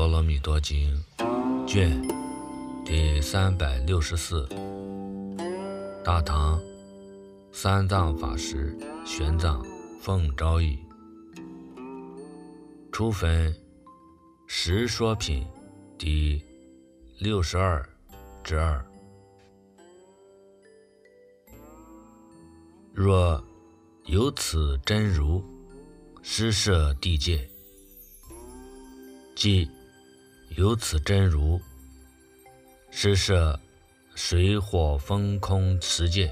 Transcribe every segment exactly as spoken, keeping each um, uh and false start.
波罗蜜多经》卷第三百六十四，大唐三藏法师玄奘奉诏译，初分十说品第六十二之二。若有此真如，施设地界，即有此真如，施设水火风空十界。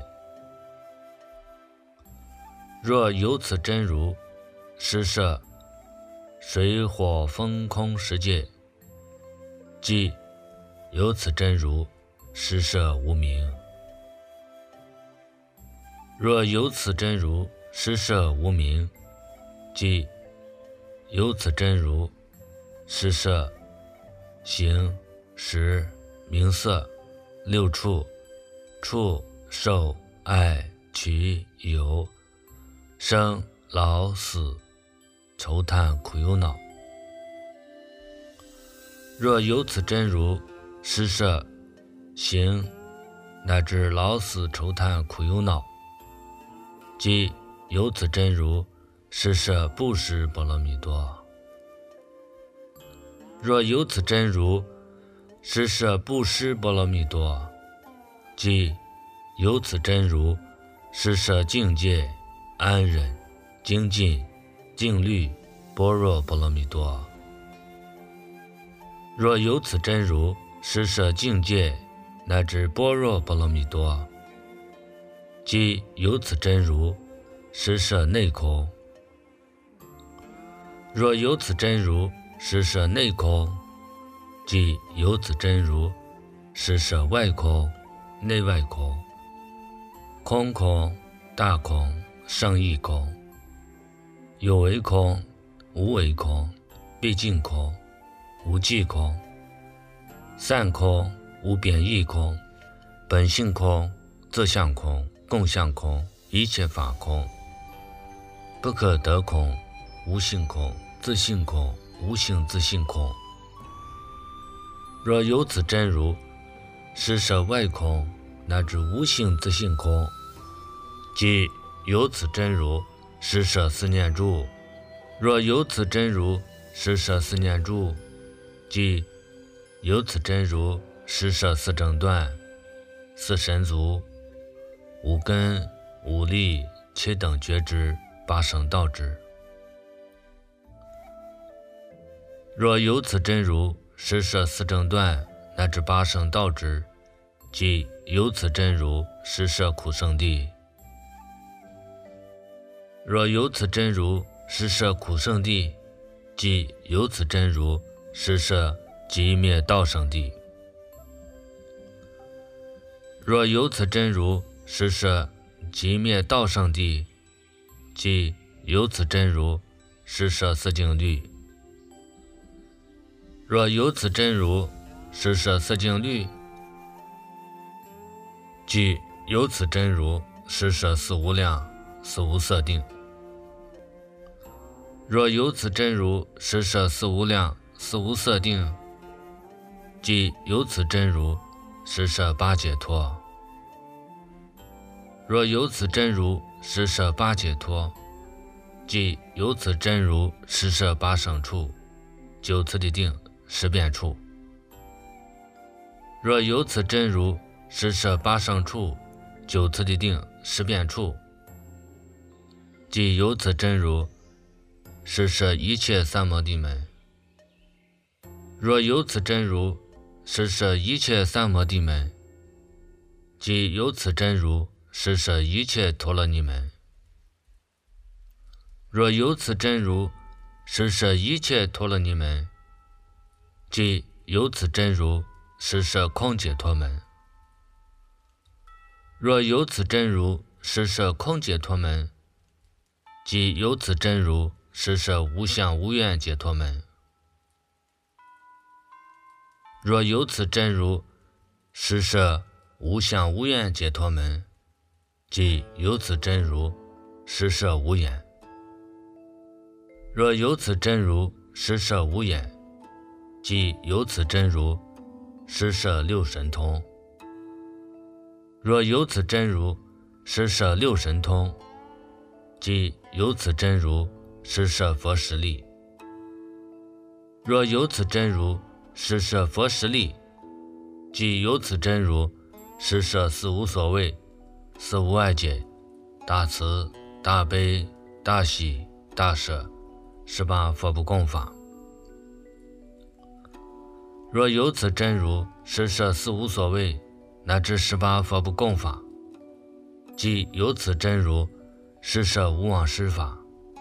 若有此真如，施设水火风空十界，即有此真如，施设无明。若有此真如，施设无明，即有此真如，施设形识名色六处触受爱取有生老死愁叹苦忧恼。若有此真如，施设形乃至老死愁叹苦忧恼，即有此真如，施设布施波罗蜜多。若有此真如，施设布施波罗蜜多，即有此真如，施设境界安忍精进静虑般若波罗蜜多。若有此真如，施设境界乃至般若波罗蜜多，即有此真如，施设内空。若有此真如，施设内空，即有此真如，施设外空内外空，空空大空胜义空，有为空无为空，毕竟空无际空，散空无贬义空，本性空自相空共相空一切法空，不可得空无性空自性空无性自性空。若有此真如，施设外空乃至无性自性空，即有此真如，施设四念住。若有此真如，施设四念住，即有此真如，施设四正断四神足五根五力七等觉知八圣道知。若有此真如，施设四正断乃至八圣道知，即有此真如，施设苦圣地。若有此真如，施设苦圣地，即有此真如，施设寂灭道圣地。若有此真如，施设寂灭道圣地，即有此真如，施设四静虑。若有此真如，施设四静虑，即有此真如，施设四无量四无色定。若有此真如，施设四无量四无色定，即有此真如，施设八解脱。若有此真如，施设八解脱，即有此真如，施设八胜处九次第定十变处。若有此真如，施设八胜处九次第定十变处，即有此真如，施设一切三摩地门。若有此真如，施设一切三摩地门，即有此真如，施设一切陀罗尼门。若有此真如，施设一切陀罗尼门，即有此真如，施设空解脱门。若有此真如，施设空解脱门，即有此真如，施设无相无愿解脱门。若有此真如，施设无相无愿解脱门，即有此真如，施设无眼。若有此真如，施设无眼， 即有此真如，实摄六神通。若有此真如，实摄六神通，即有此真如，实摄佛实力。若有此真如，实摄佛实力，即有此真如，实摄四无所谓、四无碍解、大慈、大悲、大喜、大舍十八佛不共法。若有此真如，实摄四无所谓乃至十八佛不共法，即有此真如，实摄无妄施法。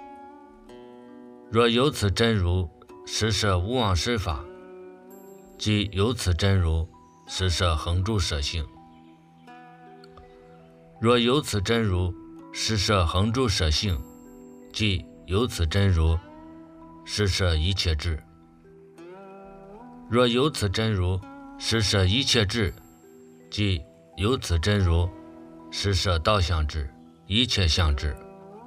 若有此真如，实摄无妄施法，即有此真如，实摄恒住舍性。若有此真如，实摄恒住舍性，即有此真如，实摄一切智。若有此真如，实摄一切智，即有此真如，实摄道相智、一切相智。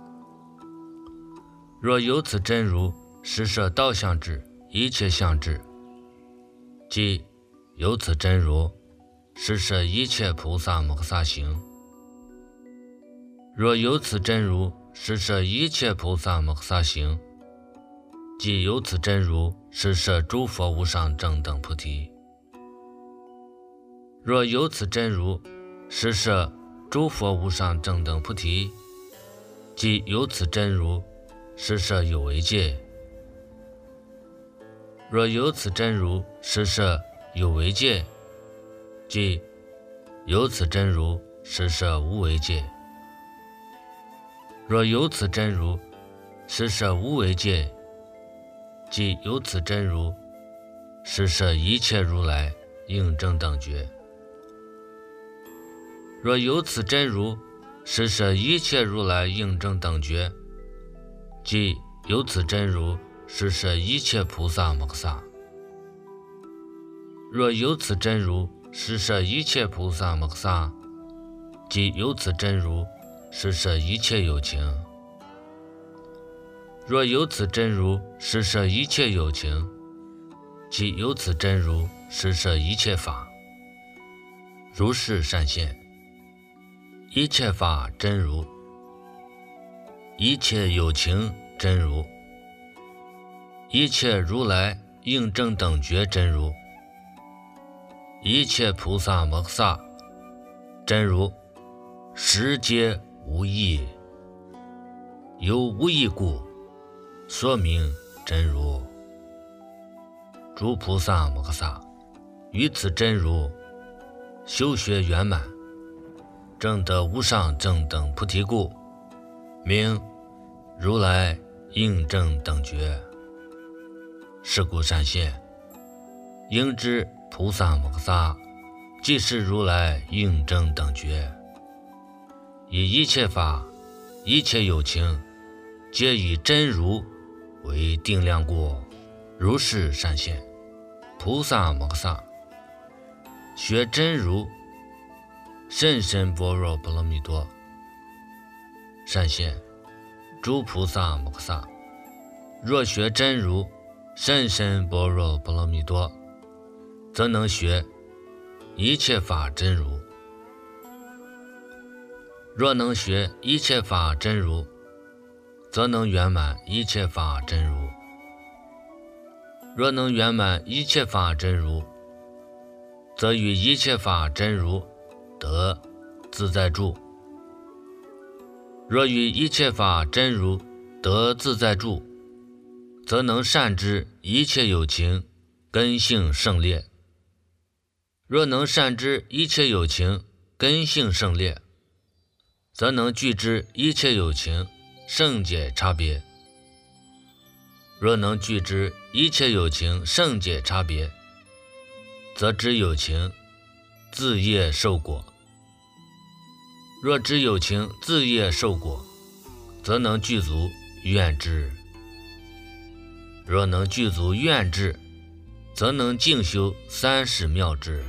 若有此真如，实摄道相智、一切相智，即有此真如，实摄一切菩萨摩诃萨行。若有此真如，实摄一切菩萨摩诃萨行，即有此真如，实摄诸佛无上正等菩提。若有此真如，实摄诸佛无上正等菩提，即有此真如，实摄有为界。若有此真如，实摄有为界，即有此真如，实摄无为界。若有此真如，实摄无为界，即有此真如，实摄一切如来应正等觉。若有此真如，实摄一切如来应正等觉，即有此真如，实摄一切菩萨摩诃萨。若有此真如，实摄一切菩萨摩诃萨，即有此真如，实摄一切有情。若有此真如，实摄一切有情，即有此真如，实摄一切法。如是善现，一切法真如，一切有情真如，一切如来应正等觉真如，一切菩萨摩诃萨真如，实皆无异，由无异故，说明真如。诸菩萨摩诃萨于此真如修学圆满，证得无上正等菩提故，名如来应正等觉。是故善现，应知菩萨摩诃萨即是如来应正等觉，以一切法、一切有情，皆以真如为定量故。如是善现，菩萨摩诃萨学真如，甚深般若波罗蜜多。善现，诸菩萨摩诃萨若学真如，甚深般若波罗蜜多，则能学一切法真如。若能学一切法真如，则能圆满一切法真如。若能圆满一切法真如，则与一切法真如得自在住。若与一切法真如得自在住，则能善知一切有情根性胜劣。若能善知一切有情根性胜劣，则能具知一切有情胜解差别。若能具知一切有情胜解差别，则知有情自业受果。若知有情自业受果，则能具足愿智。若能具足愿智，则能静修三世妙智。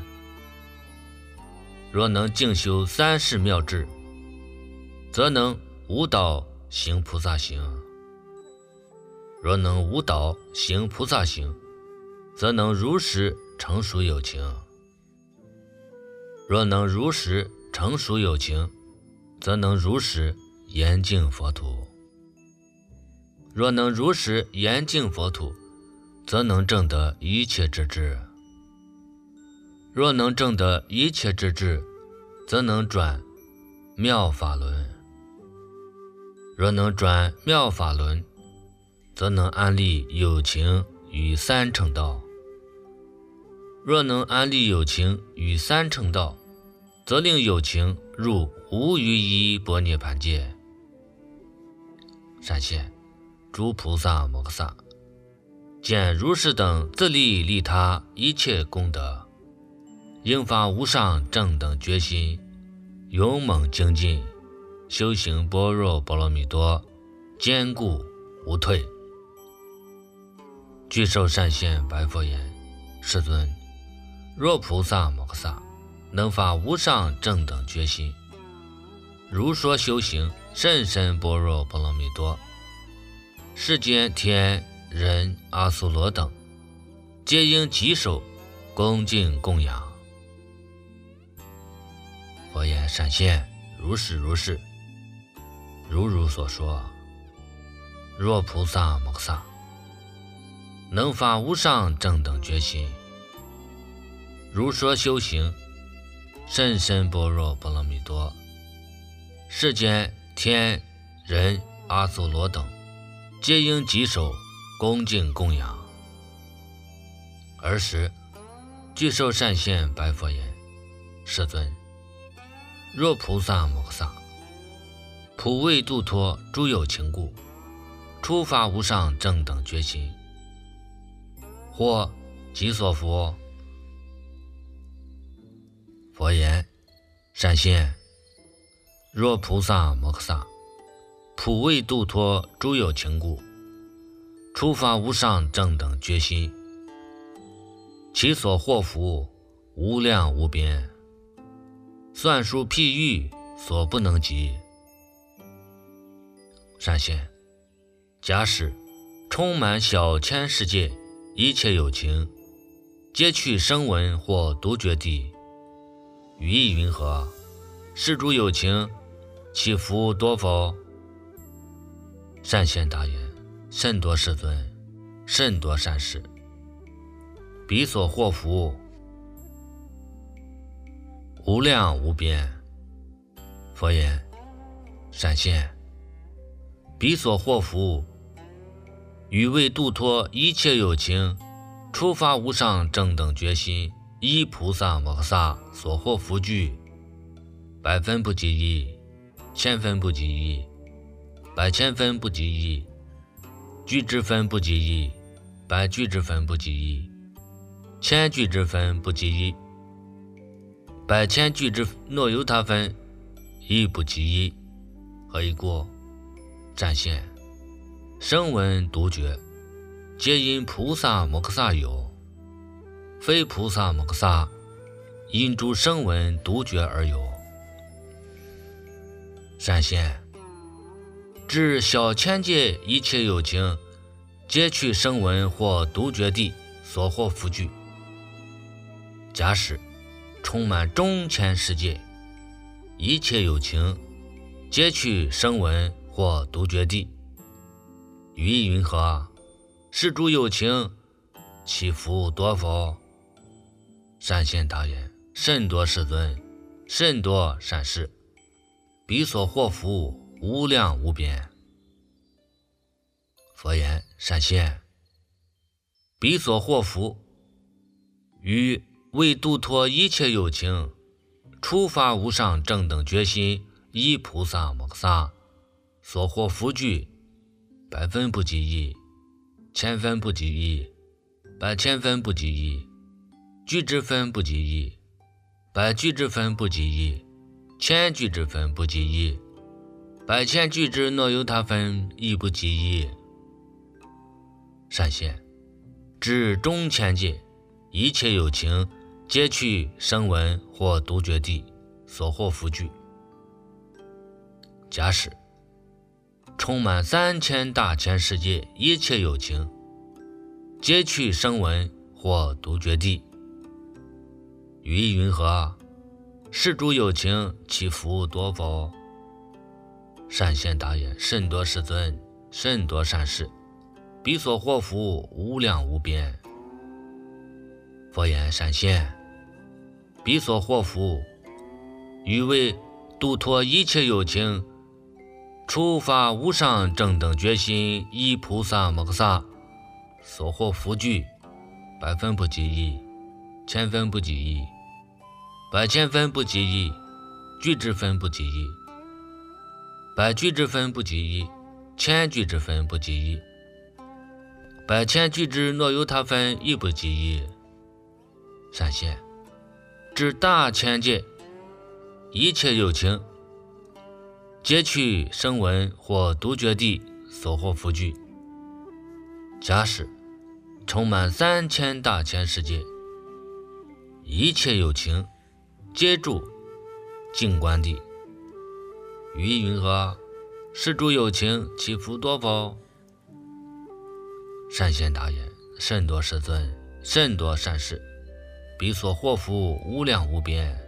若能静修三世妙智，则能无倒行菩萨行。若能无倒行菩萨行， 则能如实成熟有情。若能如实成熟有情，则能如实严净佛土。若能如实严净佛土，则能证得一切之智。若能证得一切之智，则能转妙法轮。若能转妙法轮，则能安立有情于三乘道。若能安立有情于三乘道，则令有情入无余依般涅盘界。善现诸菩萨摩诃萨，见如是等自利利他一切功德，应发无上正等决心，勇猛精进，修行般若波罗蜜多，坚固无退。具受善现白佛言：世尊，若菩萨摩诃萨能发无上正等决心，如说修行甚深般若波罗蜜多，世间天人阿苏罗等皆应稽首恭敬供养。佛言：善现，如是如是，如如所说。若菩萨摩诃萨能发无上正等决心，如说修行甚深般若波罗蜜多，世间天人阿苏罗等皆应稽首恭敬供养。尔时具受善现白佛言：世尊，若菩萨摩诃萨普为度脱诸有情故，初发无上正等决心，或即所佛。佛言：善现，若菩萨摩诃萨普为度脱诸有情故，初发无上正等决心，其所获福无量无边，算数譬喻所不能及。善现，假使充满小千世界一切有情，皆去声闻或独觉地，语意云何？是诸有情其福多否？善现答言：甚多世尊，甚多善事。彼所获福无量无边。佛言：善现，彼所获福于为度脱一切有情，初发无上正等决心，依菩萨摩诃萨所获福具，百分不及一，千分不及一，百千分不及一，具之分不及一，百具之分不及一，千具之分不及一，百千具之若由他分亦不及一。何以故？善现，声闻独觉皆因菩萨摩诃萨有，非菩萨摩诃萨因诸声闻独觉而有。善现，至小千界一切有情，皆去声闻或独觉地所获福具。假使充满中千世界一切有情，皆去声闻或独觉地，语意云何？是诸有情其福多否？善现答言：甚多世尊，甚多善事。彼所获福无量无边。佛言：善现，彼所获福于为度脱一切有情，初发无上正等决心，依菩萨摩诃萨所获福具，百分不及一，千分不及一，百千分不及一，具之分不及一，百具之分不及一，千具之分不及一，百千具之若由他分亦不及一。善现，至中千界一切有情，皆去声闻或独觉地所获福具。假使充满三千大千世界一切有情，皆去声闻或独觉地。语意云何？施主有情，其福多否？善现大言，甚多世尊，甚多善事，彼所获福无量无边。佛言：善现，彼所获福，欲为度脱一切有情，触发无上正等觉心，依菩萨摩诃萨所获福聚，百分不及一，千分不及一，百千分不及一，俱之分不及一，百俱之分不及一，千俱之分不及一，百千俱之若有他分亦不及一。善现，至大千界一切有情，皆取声闻或独觉地所获福聚。假使充满三千大千世界，一切有情皆住净观地。语意云何？施主有情，其福多否？善现大言，甚多世尊，甚多善事，彼所获福无量无边。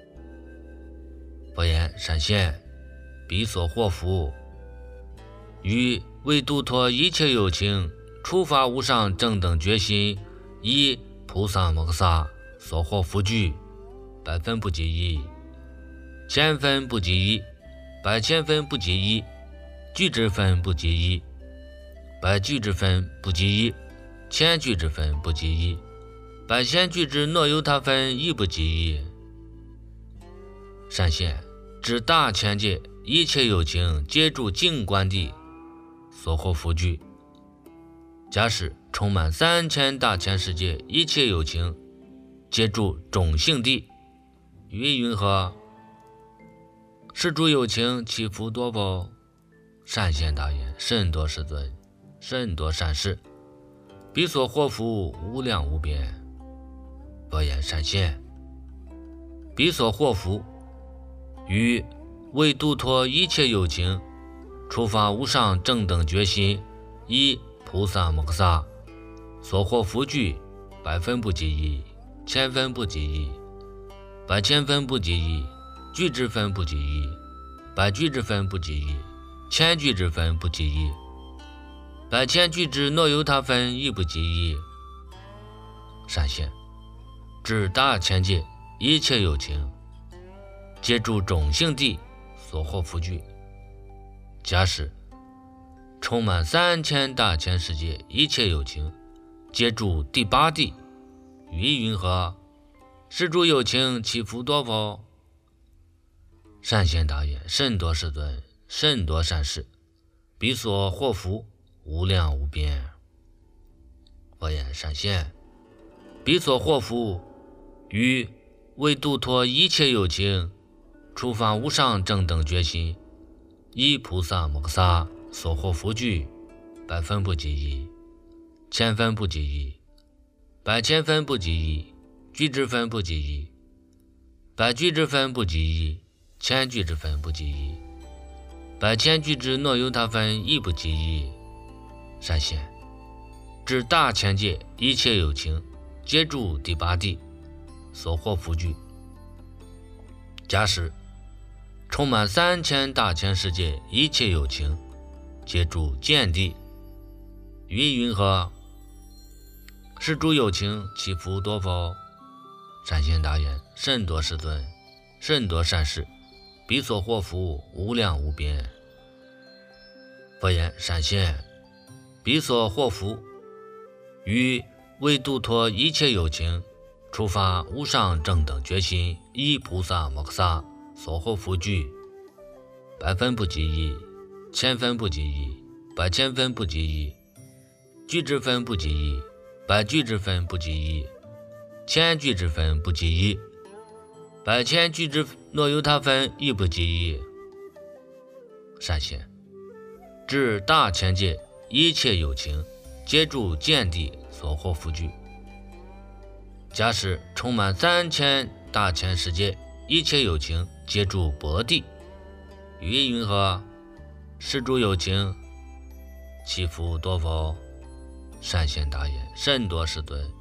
佛言：善现，彼所获福，于为度脱一切有情，触发无上正等觉心，依菩萨摩诃萨所获福聚，百分不及一，千分不及一，百千分不及一，俱之分不及一，百俱之分不及一，千俱之分不及一，百千俱之若有他分亦不及一。善现，至大千界一切有情皆住净观地所获福聚。假使充满三千大千世界一切有情皆住种性地。语意云何？施主有情，其福多否？善现大言，甚多世尊，甚多善事，彼所获福无量无边。佛言：善现，彼所获福，于为度脱一切有情，触发无上正等觉心，依菩萨摩诃萨所获福聚，百分不及一，千分不及一，百千分不及一，俱之分不及一，百俱之分不及一，千俱之分不及一，百千俱之若有他分亦不及一。善现，至大千界一切有情皆住种性地所获福聚。假使充满三千大千世界一切有情皆住第八地。语意云何？施主有情，其福多否？善现大言，甚多世尊，甚多善事，彼所获福无量无边。佛言：善现，彼所获福，于为度脱一切有情，触发无上正等觉心，依菩萨摩诃萨所获福聚，百分不及一，千分不及一，百千分不及一，俱之分不及一，百俱之分不及一，千俱之分不及一，百千俱之若有他分亦不及一。善现，至大千界一切有情皆住第八地所获福聚。假使充满三千大千世界一切有情皆住见地。语意云何？施主有情，其福多否？善现大言，甚多世尊，甚多善事，彼所获福无量无边。佛言：善现，彼所获福，于为度脱一切有情，触发无上正等觉心，依菩萨摩诃萨所获福聚，百分不及一，千分不及一，百千分不及一，俱之分不及一，百俱之分不及一，千俱之分不及一，百千俱之若有他分亦不及一。善现，至大千界一切有情皆住见地所获福聚。假使充满三千大千世界一切有情皆住薄地。语意云何？施主有情，其福多否？善现大言，甚多世尊，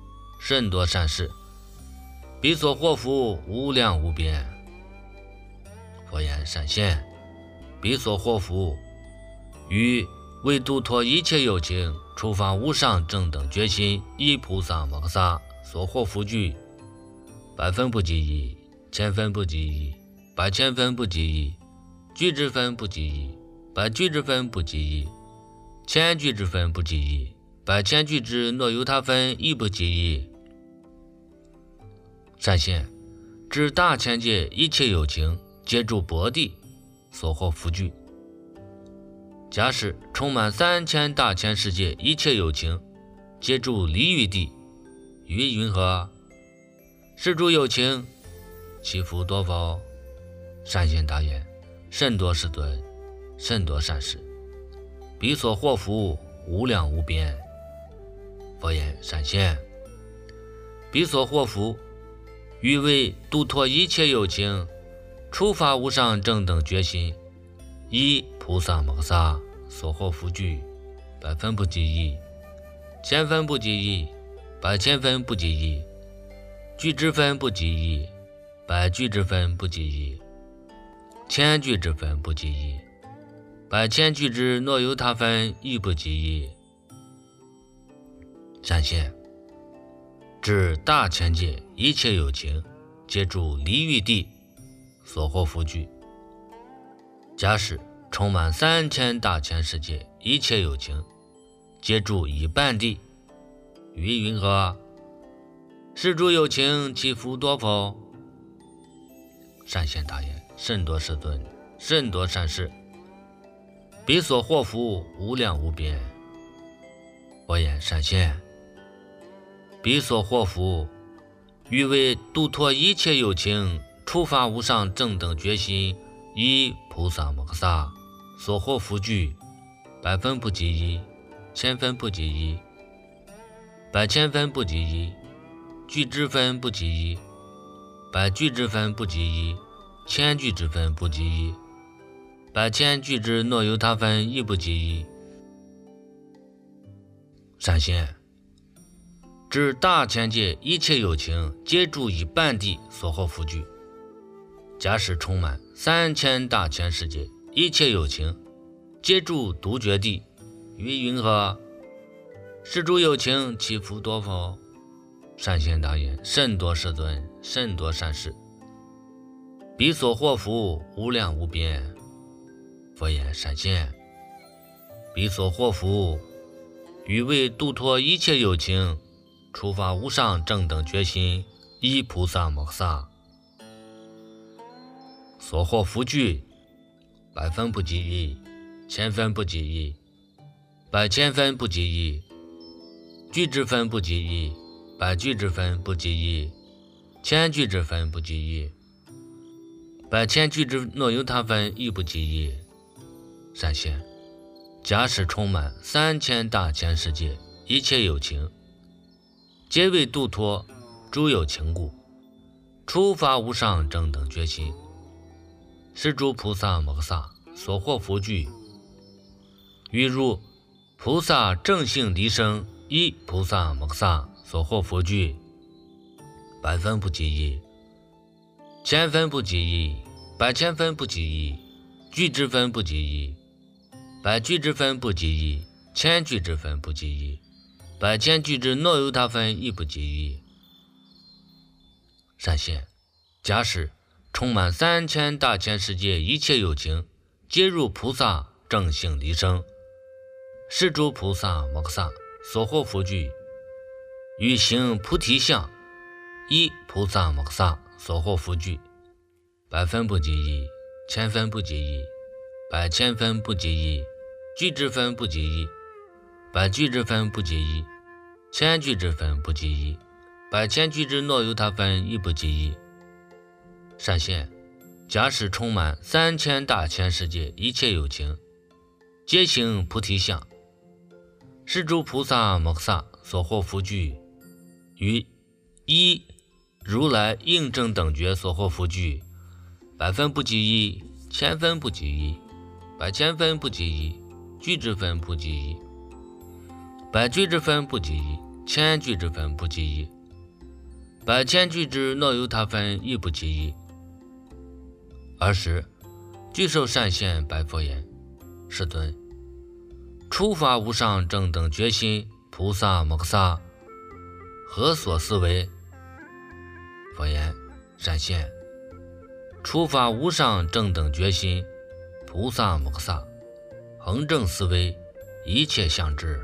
甚多善事，彼所获福无量无边。佛言：善现，彼所获福于为度脱一切有情，触发无上正等觉心，依菩萨摩诃萨所获福聚，百分不及一，千分不及一，百千分不及一，俱之分不及一，百俱之分不及一，千俱之分不及一，百千俱之若由他分亦不及一。善现，知大千界一切有情，皆住薄地所获福聚。假使充满三千大千世界一切有情，皆住离欲地，于云何？是诸有情，其福多否？善现答言：甚多世尊，甚多善事，彼所获福无量无边。佛言：善现，彼所获福于为度脱一切有情，触发无上正等觉心，依菩萨摩诃萨所获福聚，百分不及一，千分不及一，百千分不及一，俱之分不及一，百俱之分不及一，千俱之分不及一，百千俱之若由他分亦不及一。善现，知大千界一切有情，皆住离欲地所获福聚。假使充满三千大千世界一切有情，皆住一半地，于云何？是诸有情，其福多否？善现答言：甚多世尊，甚多善事，彼所获福无量无边。佛言：善现，彼所获福于为度脱一切有情，触发无上正等觉心，依菩萨摩诃萨所获福聚，百分不及一，千分不及一，百千分不及一，俱之分不及一，百俱之分不及一，千俱之分不及一，百千俱之若由他分亦不及一。善现，知大千界一切有情，皆住以半地所获福聚。假使充满三千大千世界一切有情，皆住独觉地，于云何？是诸有情，其福多否？善现答言：甚多世尊，甚多善事，彼所获福无量无边。佛言：善现，彼所获福于为度脱一切有情，触发无上正等觉心，依菩萨摩诃萨所获福聚，百分不及一，千分不及一，百千分不及一，俱之分不及一，百俱之分不及一，千俱之分不及一，百千俱之若由他分亦不及一。善现，假使充满三千大千世界一切有情，皆为度脱诸有情故，触发无上正等觉心，是诸菩萨摩诃萨所获福聚，于如菩萨正性离生，依菩萨摩诃萨所获福聚，百分不及一，千分不及一，百千分不及一，俱之分不及一，百俱之分不及一，千俱之分不及一，百千俱之若由他分亦不及一。善现，假使充满三千大千世界一切有情，皆入菩萨正性离生，是诸菩萨摩诃萨所获福聚，于行菩提相，依菩萨摩诃萨所获福聚，百分不及一，千分不及一，百千分不及一，俱之分不及一，百俱之分不及一，千俱之分不及一，百千俱之若由他分亦不及一。善现，假使充满三千大千世界一切有情，皆行菩提相，是诸菩萨摩诃萨所获福聚，于一如来应正等觉所获福聚，百分不及一，千分不及一，百千分不及一，俱之分不及一，百俱之分不及一，千俱之分不及一， 百千俱之，若有他分，亦不及矣。二是具受善现，白佛言：世尊，初发无上正等觉心，菩萨摩诃萨何所思维？佛言：善现，初发无上正等觉心，菩萨摩诃萨恒正思维一切相知。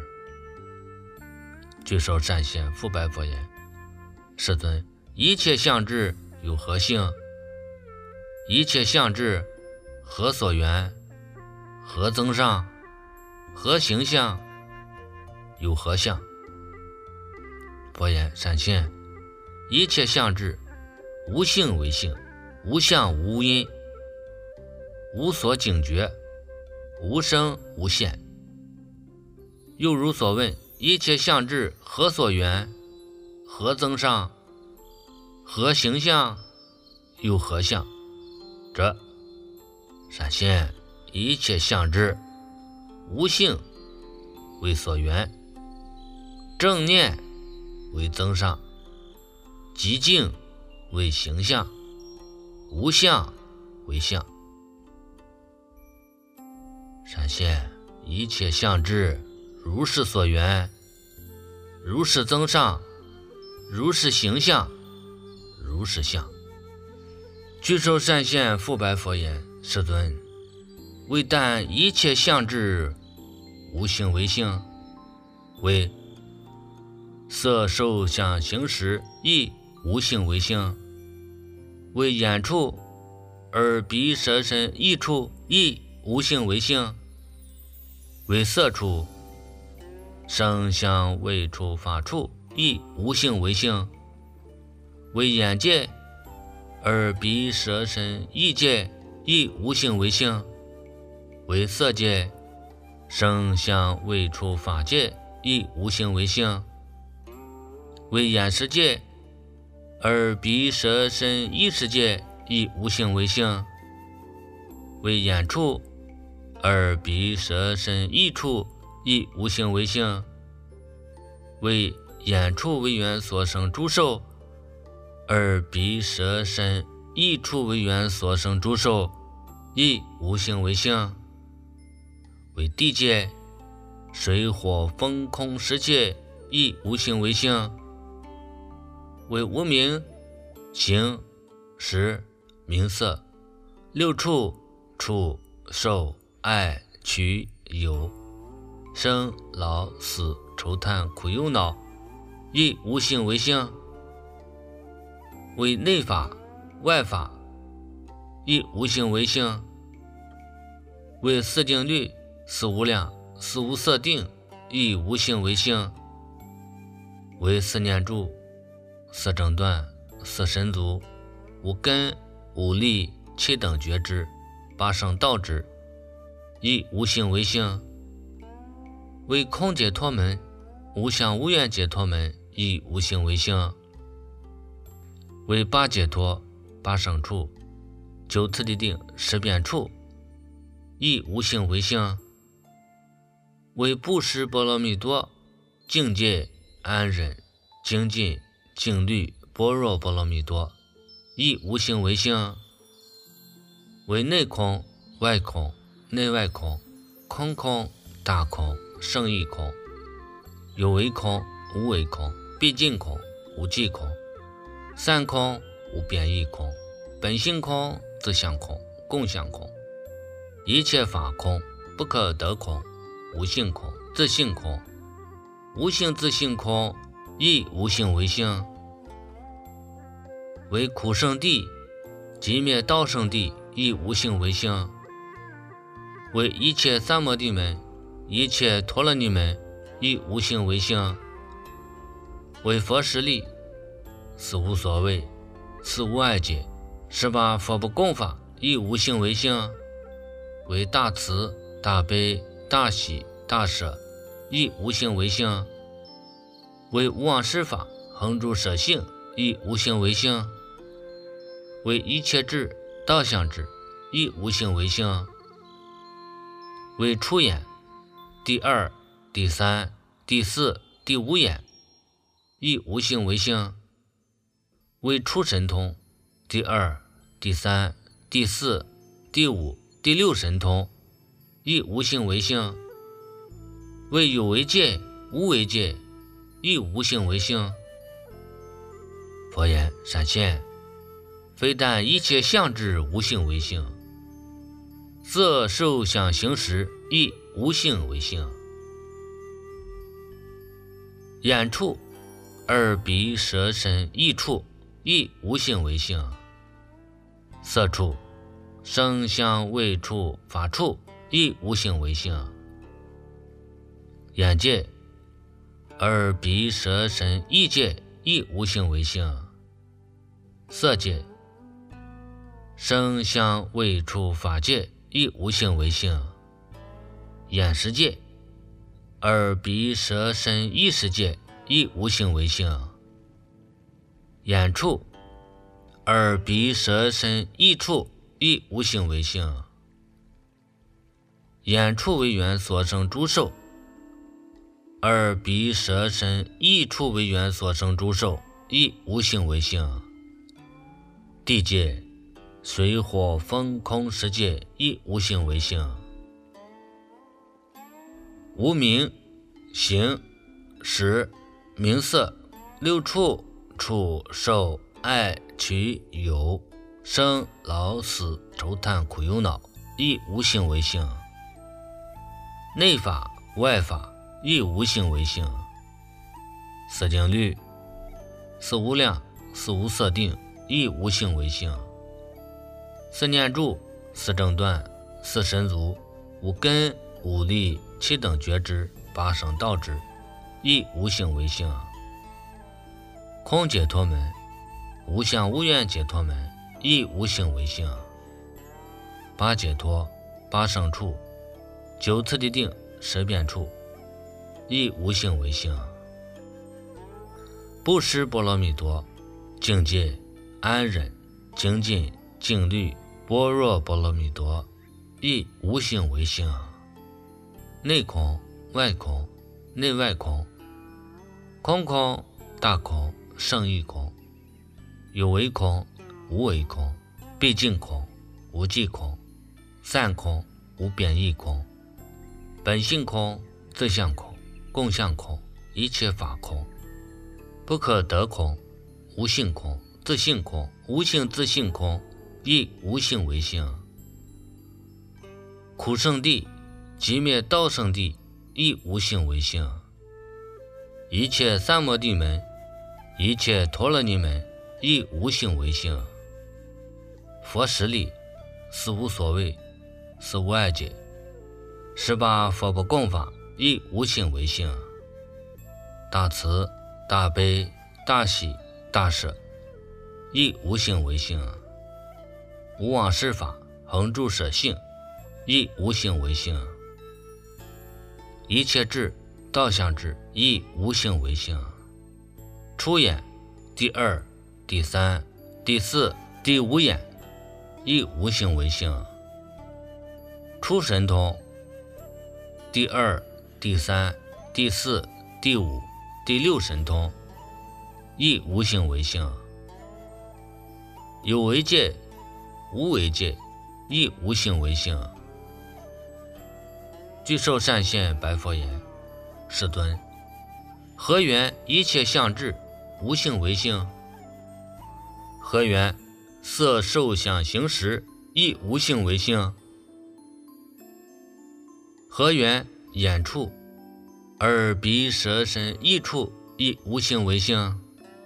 具受善现复白佛言：世尊，一切相知有何性？一切相知何所缘？何增上？何形象？有何相？佛言：善现，一切相知无性为性，无相无因，无所警觉，无生无现。又如所问：一切相知何所缘？何增上？何形象？有何相？者，善现，一切相知无性为所缘，正念为增上，极静为形象，无相为相。善现，一切相知如是所缘，如是增上，如是形象，如是相。具受善现复白佛言：世尊，唯但一切相知无性为性，为色受想行识亦无性为性，为眼处耳鼻舌身意处亦无性为性，为色处声香味触法处亦无性为性，为眼界耳鼻舌身意界亦无性为性，为色界声香味触法界亦无性为性，为眼识界耳鼻舌身意识界亦无性为性，为眼处耳鼻舌身意处亦无性为性，为眼处为缘所生诸受，耳鼻舌身意处为缘所生诸受亦无性为性，为地界水火风空识界亦无性为性，为无明形识名色六处触受爱取有生老死愁叹苦忧恼亦无性为性，为内法外法亦无性为性，为四定律四无量四无色定亦无性为性，为四念住四正断四神足五根五力七等觉知八圣道知亦无性为性，为空解脱门无相无愿解脱门亦无性为性，为八解脱八圣处九次第定十遍处亦无性为性，为布施波罗蜜多境界安忍精进静虑般若波罗蜜多亦无性为性，为内空外空内外空空空大空胜义空有为空无为空毕竟空无际空散空无变异空本性空自相空共相空一切法空不可得空无性空自性空无性自性空亦无性为性，为苦圣地即灭道圣地亦无性为性，为一切三摩地门一切陀罗尼门亦无性为性，为佛实力此无所谓此无碍解十八佛不共法亦无性为性，为大慈大悲大喜大舍亦无性为性，为无妄施法恒住舍性亦无性为性，为一切智道相智亦无性为性，为出眼第二第三第四第五眼亦无性为性， 为畜神通。第二、第三、第四、第五、第六神通以无性为性，为有为界、无为界以无性为性。佛言：闪现，非但一切相之无性为性，色受想行识亦无性为性。眼处、耳鼻舌身意处亦无性为性。色处、声香味触法处亦无性为性。眼界、耳鼻舌身意界亦无性为性。色界、声香味触法界亦无性为性。眼识界、耳鼻舌身意识界亦无性为性。眼处、耳鼻舌身意处亦无性为性。眼处为缘所生诸受，耳鼻舌身意处为缘所生诸受亦无性为性。地界、水火风空十界亦无性为性。无名、形、识、名色、六处、触、受、爱、取、有、生、老、死、愁叹、苦、忧、恼亦无性为性。内法、外法亦无性为性。色定律、色无量、色无色定亦无性为性。四念住、四正断、四神足、五根、五力、七等觉知、八圣道知亦无性为性。空解脱门、无相无愿解脱门亦无性为性。八解脱、八圣处、九次第定、十变处亦无性为性。不识波罗蜜多、境界、安忍、精进、静虑、般若波罗蜜多亦无性为性。内空、外空、内外空、空空、大空、胜义空、有为空、无为空、毕竟空、无际空、散空、无变异空、本性空、自相空、共相空、一切法空、不可得空、无性空、自性空、无性自性空亦无性为性。苦圣地、寂灭道圣地亦无性为性。一切三摩地门、一切陀罗尼门亦无性为性。佛实力、四无所谓、四无碍解、十八佛不共法亦无性为性。大慈、大悲、大喜、大舍亦无性为性。无往事法、恒住舍性亦无性为性。一切智、道相智亦无性为性。初眼、第二、第三、第四、第五眼亦无性为性。初神通、第二、第三、第四、第五、第六神通亦无性为性。有为界、无为界亦无性为性。具受善现白佛言：世尊，何缘一切相智无性为性？何缘色受想行识亦无性为性？何缘眼处、耳鼻舌身意处亦无性为性？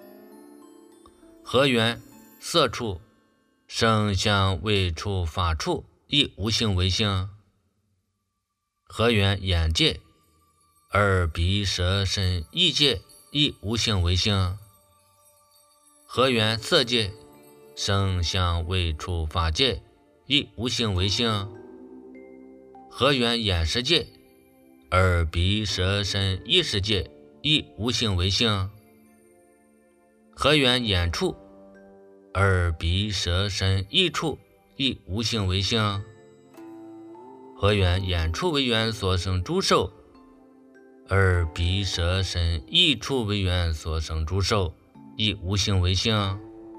何缘色处、声香味触法处亦无性为性？何缘眼界、耳鼻舌身意界亦无性为性？何缘色界、声香味触法界亦无性为性？何缘眼识界、耳鼻舌身意识界亦无性为性？何缘眼处、耳鼻舌身意处亦无性为性？何缘眼处为缘所生诸受，耳鼻舌身意处为缘所生诸受亦无性为性？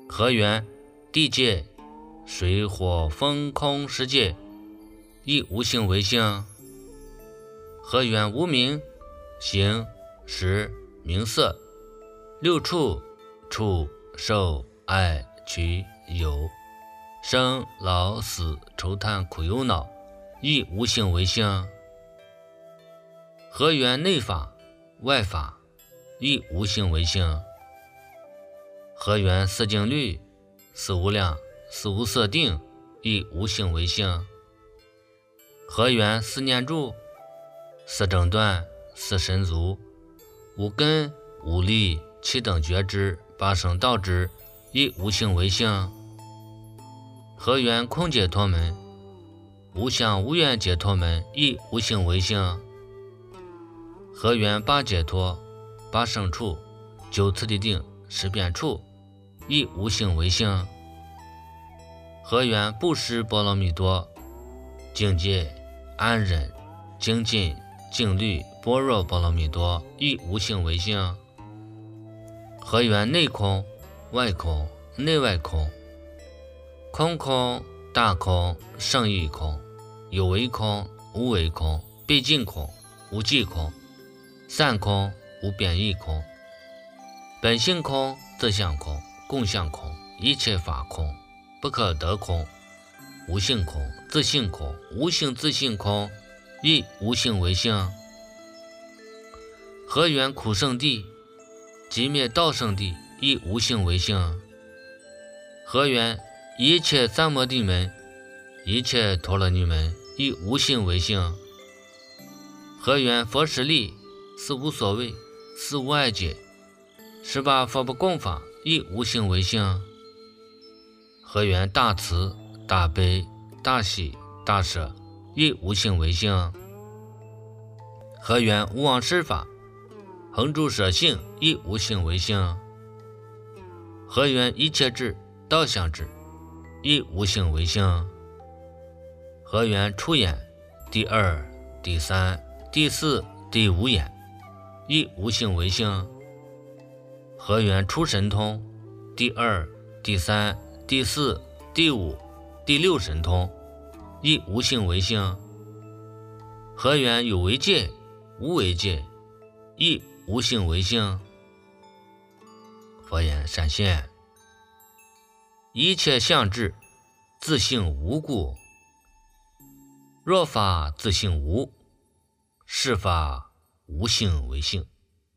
河源地界水火风空世界，以无性为性。河源无名形识名色六处触受爱取有生老死愁叹苦忧恼，以无性为性。河源内法外法，以无性为性。河源四境律四无量四无色定，以无性为性。河源四念住四正断四神足五根五力七等觉知八圣道知，以无性为性。河源空解脱门无相无愿解脱门，以无性为性。河源八解脱八圣处九次第定十变处，以无性为性。河源布施波罗蜜多境界安忍精进静虑般若波罗蜜多，以无性为性。河源内空外空内外空空空大空胜义空有为空无为空毕竟空无际空散空无变异空本性空自相空共相空一切法空不可得空无性空自性空无性自性空，以无性为性。河源苦圣地即灭道圣地，以无性为性。河源一切三摩地门一切陀罗尼门，以无性为性。河源佛实力四无所谓四无碍解十八佛不共法，以无性为性。河源大慈大悲大喜大舍，以无性为性。河源无妄施法恒住舍性，以无性为性。河源一切智道相智，以无性为性。河源出眼第二第三第四第五眼，以无性为性。河源出神通第二第三第四第五第六神通，以无性为性。河源有为界无为界，以无性为性。佛言善现一切相智自性无故，若法自性无，是法无性为性。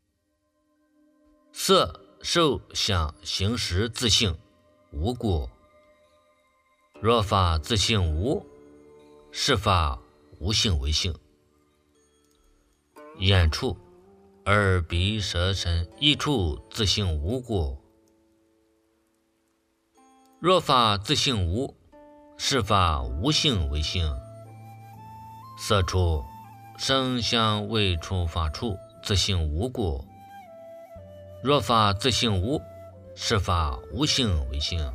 色受想行识自性无故，若法自性无，是法无性为性。眼处耳鼻舌身意处自性无故，若法自性无，是法无性为性。色处声香味触法处自性无故，若法自性无，是法无性为性。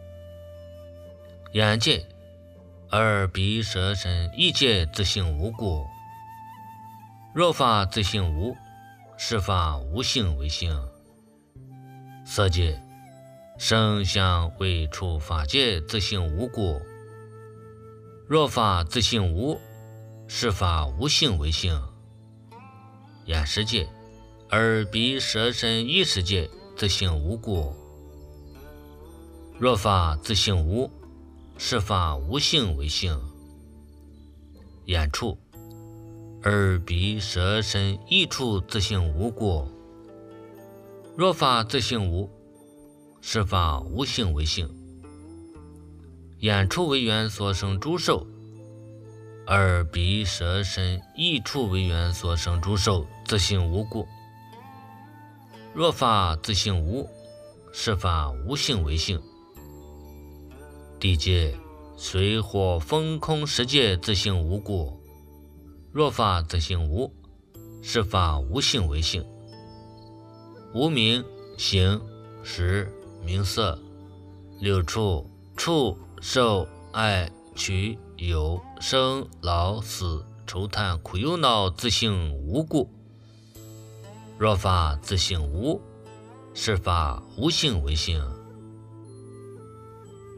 眼界耳鼻舌身意界自性无故，若法自性无，是法无性为性。色界声香味触法界自性无故，若法自性无，是法无性为性。眼识界耳鼻舌身意识界自性无故，若法自性无，是法无性为性。眼处耳鼻舌身意处自性无故，若法自性无，是法无性为性。眼处为缘所生诸受，耳鼻舌身意处为缘所生诸受自性无故，若法自性无，是法无性为性。地界水火风空十界自性无故，若法自性无，是法无性为性。无名形识名色六处触受爱取有生老死愁叹苦忧恼自性无故，若法自性无，是法无性为性。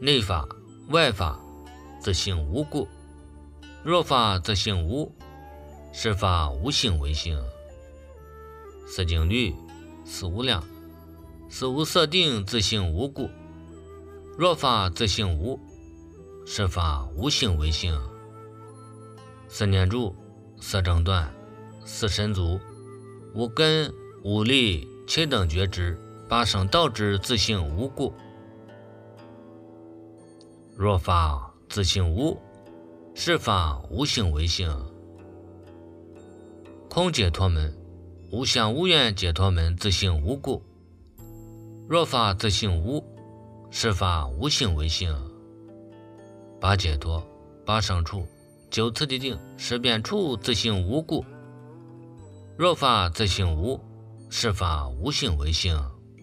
内法外法自性无故，若法则性无，是法无性为性。四境律，四无量，四无色定自性无故，若法自性无，是法无性为性。四念住，四正断，四神足，五根五力七等觉知，八圣道之自性无故，若法自性无，是法无性为性。空解脱门，无相无愿解脱门自性无故，若法自性无，是法无性为性。八解脱，八胜处，九次第定，十变处自性无故，若法自性无，是法无性为性。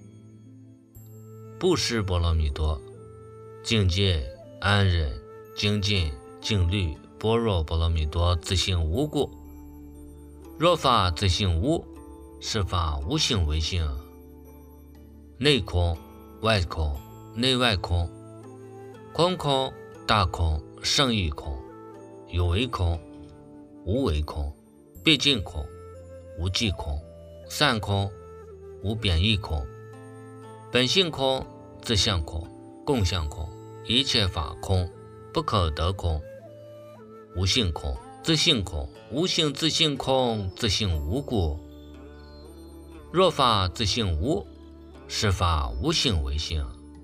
布施波罗蜜多，境界安忍精进静虑般若波罗蜜多自性无故，若法自性无，是法无性为性。内空外空内外空，空空大空胜义空，有为空无为空，毕竟空无际空，散空无贬义空，本性空自相空共相空，一切法空不可得空，无性空自性空，无性自性空，自性无故，若法自性无，是法无性为性。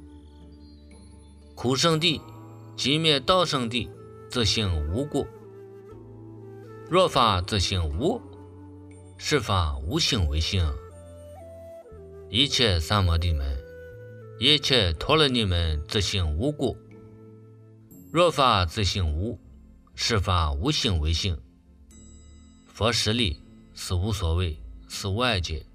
苦圣地即灭道圣地自性无故，若法自性无，是法无性为性。一切三摩地门一切陀罗尼门自性无故，若法自性无，是法无性为性。佛实力死无所谓，死无碍界。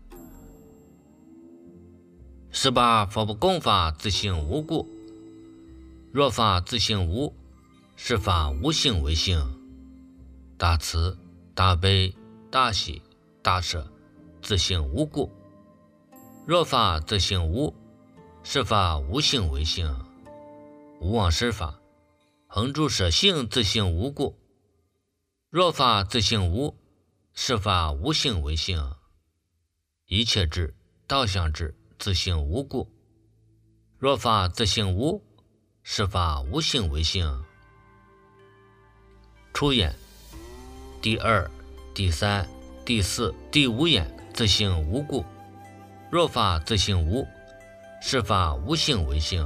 十八佛不共法自性无故，若法自性无，是法无性为性。大慈大悲大喜大舍自性无故，若法自性无，是法无性为性。无妄施法恒住舍性自性无故，若法自性无，是法无性为性。一切智道相智自性无故，若法自性无，是法无性为性。出眼第二第三第四第五眼自性无故，若法自性无，是法无性为性。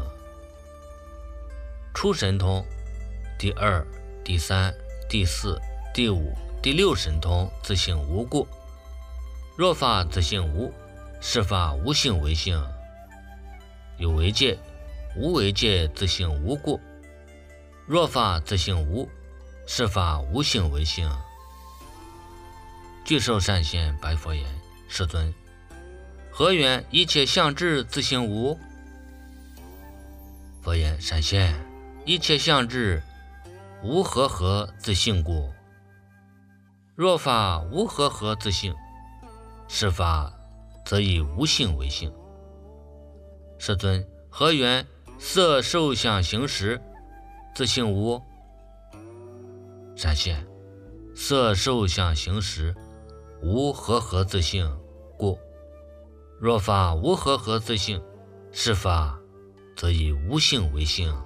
出神通第二第三第四第五第六神通自性无故，若法自性无，是法无性为性。有为界无为界自性无故，若法自性无，是法无性为性。具受善现白佛言：世尊，何缘一切相智自性无？佛言：善现，一切相智无和合自性故，若法无和合自性，是法则以无性为性。世尊，何缘色受想行识自性无？善现，色受想行识无和合自性故，若法无和合自性，是法则以无性为性。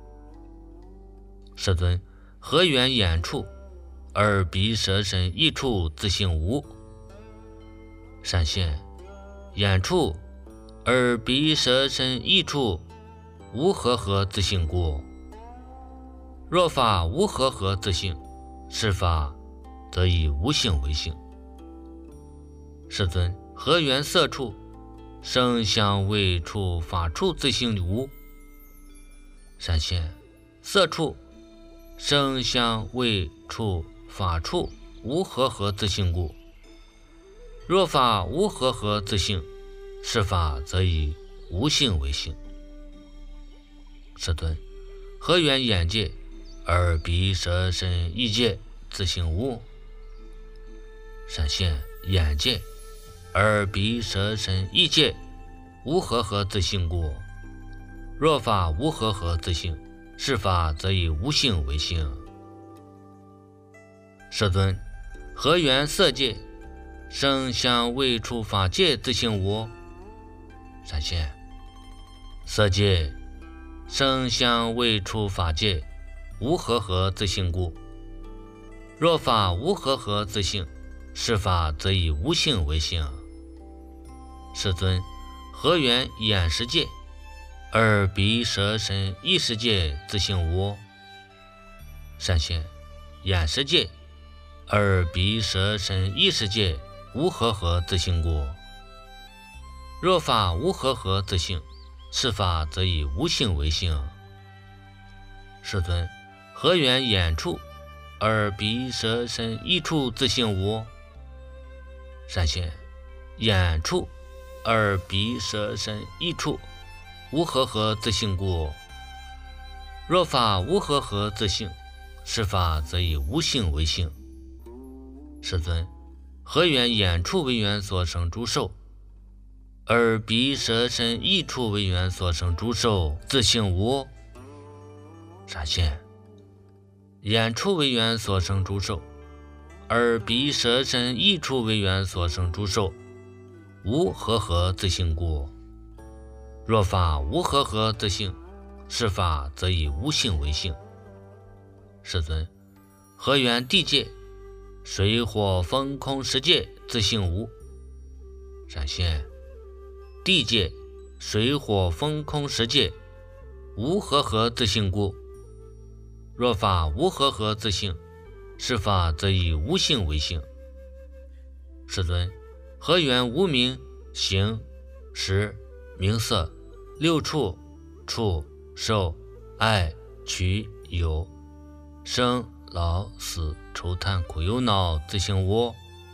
世尊，何缘眼处耳鼻舌身意处自性无？善现，眼处耳鼻舌身意处无和合自性故，若法无和合自性，是法则以无性为性。世尊，何缘色处声香味触法处自性无？善现，色处声香味触法处无和合自性故，若法无和合自性，是法则以无性为性。世尊，何缘眼界耳鼻舌身意界自性无？善现，眼界耳鼻舌身意界无和合自性故， 若法无合合自性，是法则以无性为性。世尊，何缘色界声香味触法界自性无？闪现。色界声香味触法界无合合自性故。若法无合合自性，是法则以无性为性。世尊，何缘眼识界耳鼻舌身意识界自性无？闪现。眼识界耳鼻舌身意识界无合合自性故。若法无合合自性，是法则以无性为性。世尊，何缘眼处耳鼻舌身意处自性无？闪现。眼处耳鼻舌身意处无合合自性故。若法无合合自性，是法则以无性为性。世尊，何缘眼处为缘所生诸受耳鼻舌身意处为缘所生诸受自性无？闪现。眼处为缘所生诸受耳鼻舌身意处为缘所生诸受无合合自性故。若法无合合自性，是法则以无性为性。世尊，何缘地界水火风空十界自性无？闪现。地界水火风空十界无合合自性故。若法无合合自性，是法则以无性为性。世尊，何缘无名行识名色六处触受爱取有生老死愁叹苦忧恼自性无？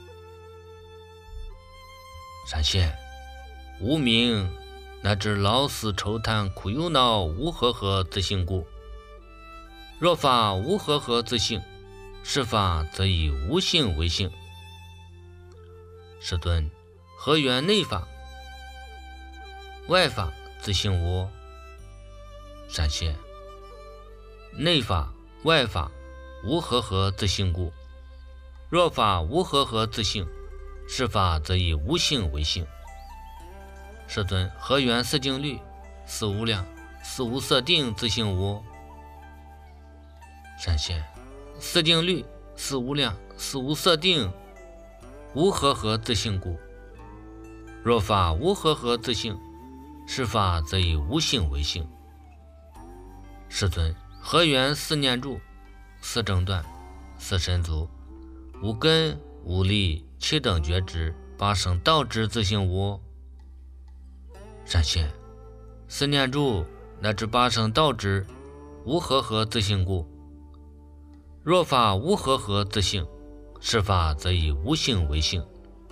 闪现。无名乃至老死愁叹苦忧恼无合合自性故。若法无合合自性，是法则以无性为性。世尊，何缘内法外法自性无？闪现。内法外法无合合自性故。若法无合合自性，是法则以无性为性。世尊，何缘四境律四无量四无色定自性无？闪现。四境律四无量四无色定无合合自性故。若法无合合自性，是法则以无性为性。世尊，何缘四念住四正断四神足无根无力七等觉知八圣道知自性无？闪现。四念住乃至八圣道知无合合自性故。若法无合合自性，是法则以无性为性。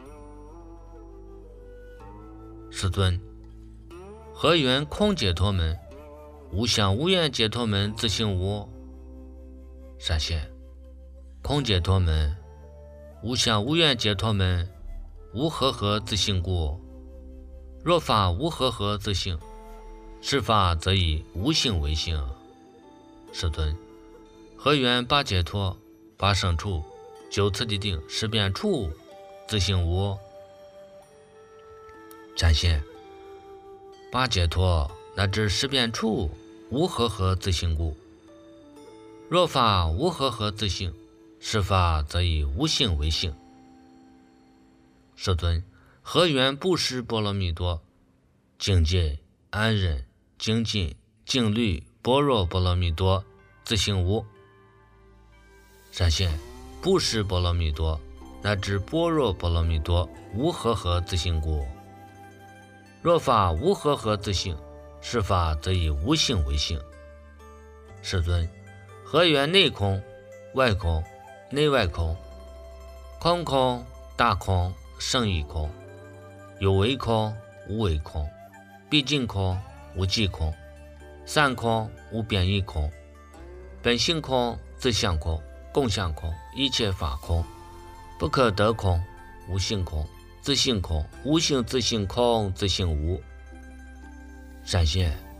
世尊，何缘空解脱门无想无愿解脱门自性无？闪现。空解脱门无想无愿解脱门无合合自性故。若法无合合自性，是法则以无性为性。世尊，何缘八解脱八胜处九次第定十遍处自性无？闪现。八解脱乃至十遍处无合合自性故。若法无合合自性，是法则以无性为性。世尊，何缘布施波罗蜜多境界安忍精进静虑般若波罗蜜多自性无？闪现。布施波罗蜜多乃至般若波罗蜜多无合合自性故。若法无合合自性，是法则以无性为性。世尊，何缘内空外空内外空空空大空胜义空有为空无为空毕竟空无际空散空无变异空本性空自相空共相空一切法空不可得空无性空自性空无性自性空自性无？闪现。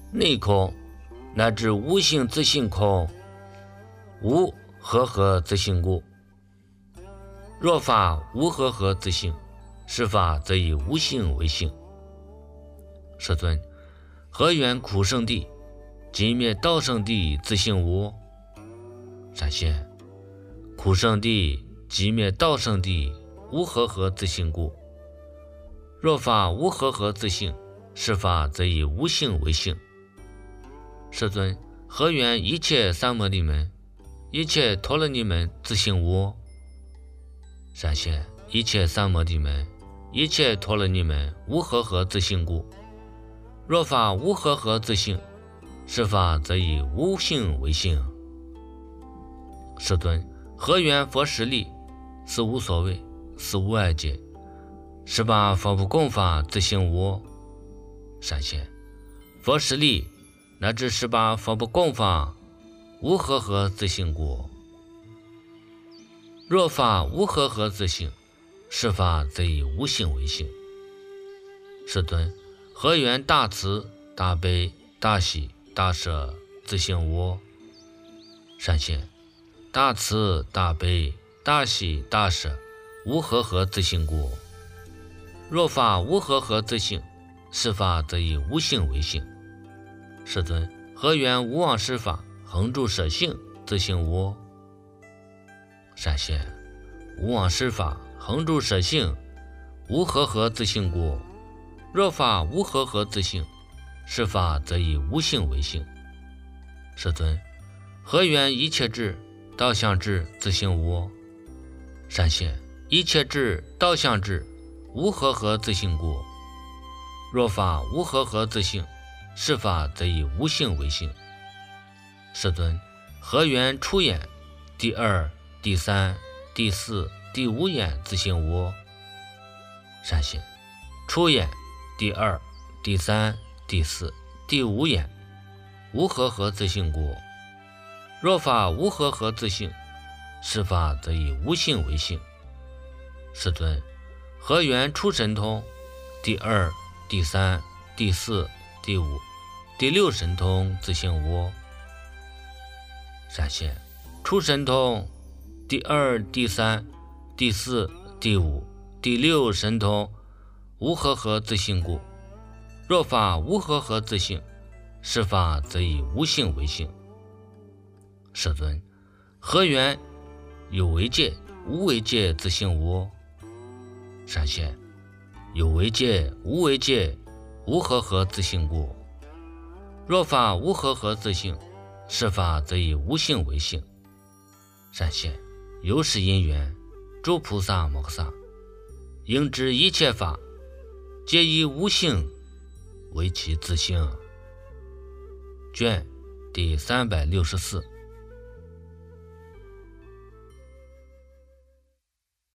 内空乃至无性自性空，无和合自性故。若法无和合自性，是法则以无性为性。世尊，何缘苦圣地即灭道圣地自性无？闪现，苦圣地即灭道圣地无和合自性故。若法无和合自性，是法则以无性为性。世尊，何缘一切三摩地门、一切陀罗尼门自性无？闪现，一切三摩地门、一切陀罗尼门无和合自性故。若法无和合自性，是法则以无性为性。世尊，何缘佛实力是无所谓，是无碍界，十八佛不共法自性无？闪现，佛实力乃至十八佛不共法无和合自性故。若法无和合自性，是法则以无性为性。世尊，何缘大慈大悲大喜大舍自性无？闪现，大慈大悲大喜大舍无和合自性故。若法无和合自性，是法则以无性为性。世尊，何缘无妄施法恒住舍性自性无？闪现，无妄施法恒住舍性无和合自性故。若法无和合自性，是法则以无性为性。世尊，何缘一切智道相智自性无？闪现，一切智道相智无和合自性故。若法无和合自性，是法则以无性为性。世尊，何缘出眼第二、第三、第四、第五眼自性无？闪现，出眼第二、第三、第四、第五眼无和合自性故。若法无和合自性，是法则以无性为性。世尊，何缘出神通第二、第三、第四、第五、第六神通自性无？闪现，出神通第二、第三、第四、第五、第六神通无和合自性故。若法无和合自性，是法则以无性为性。世尊，何缘有为界无为界自性无？闪现，有为界无为界无和合自性故。若法无和合自性，是法则以无性为性。闪现，有是因缘诸菩萨摩诃萨应知一切法皆以无性为其自性。卷第三百六十四。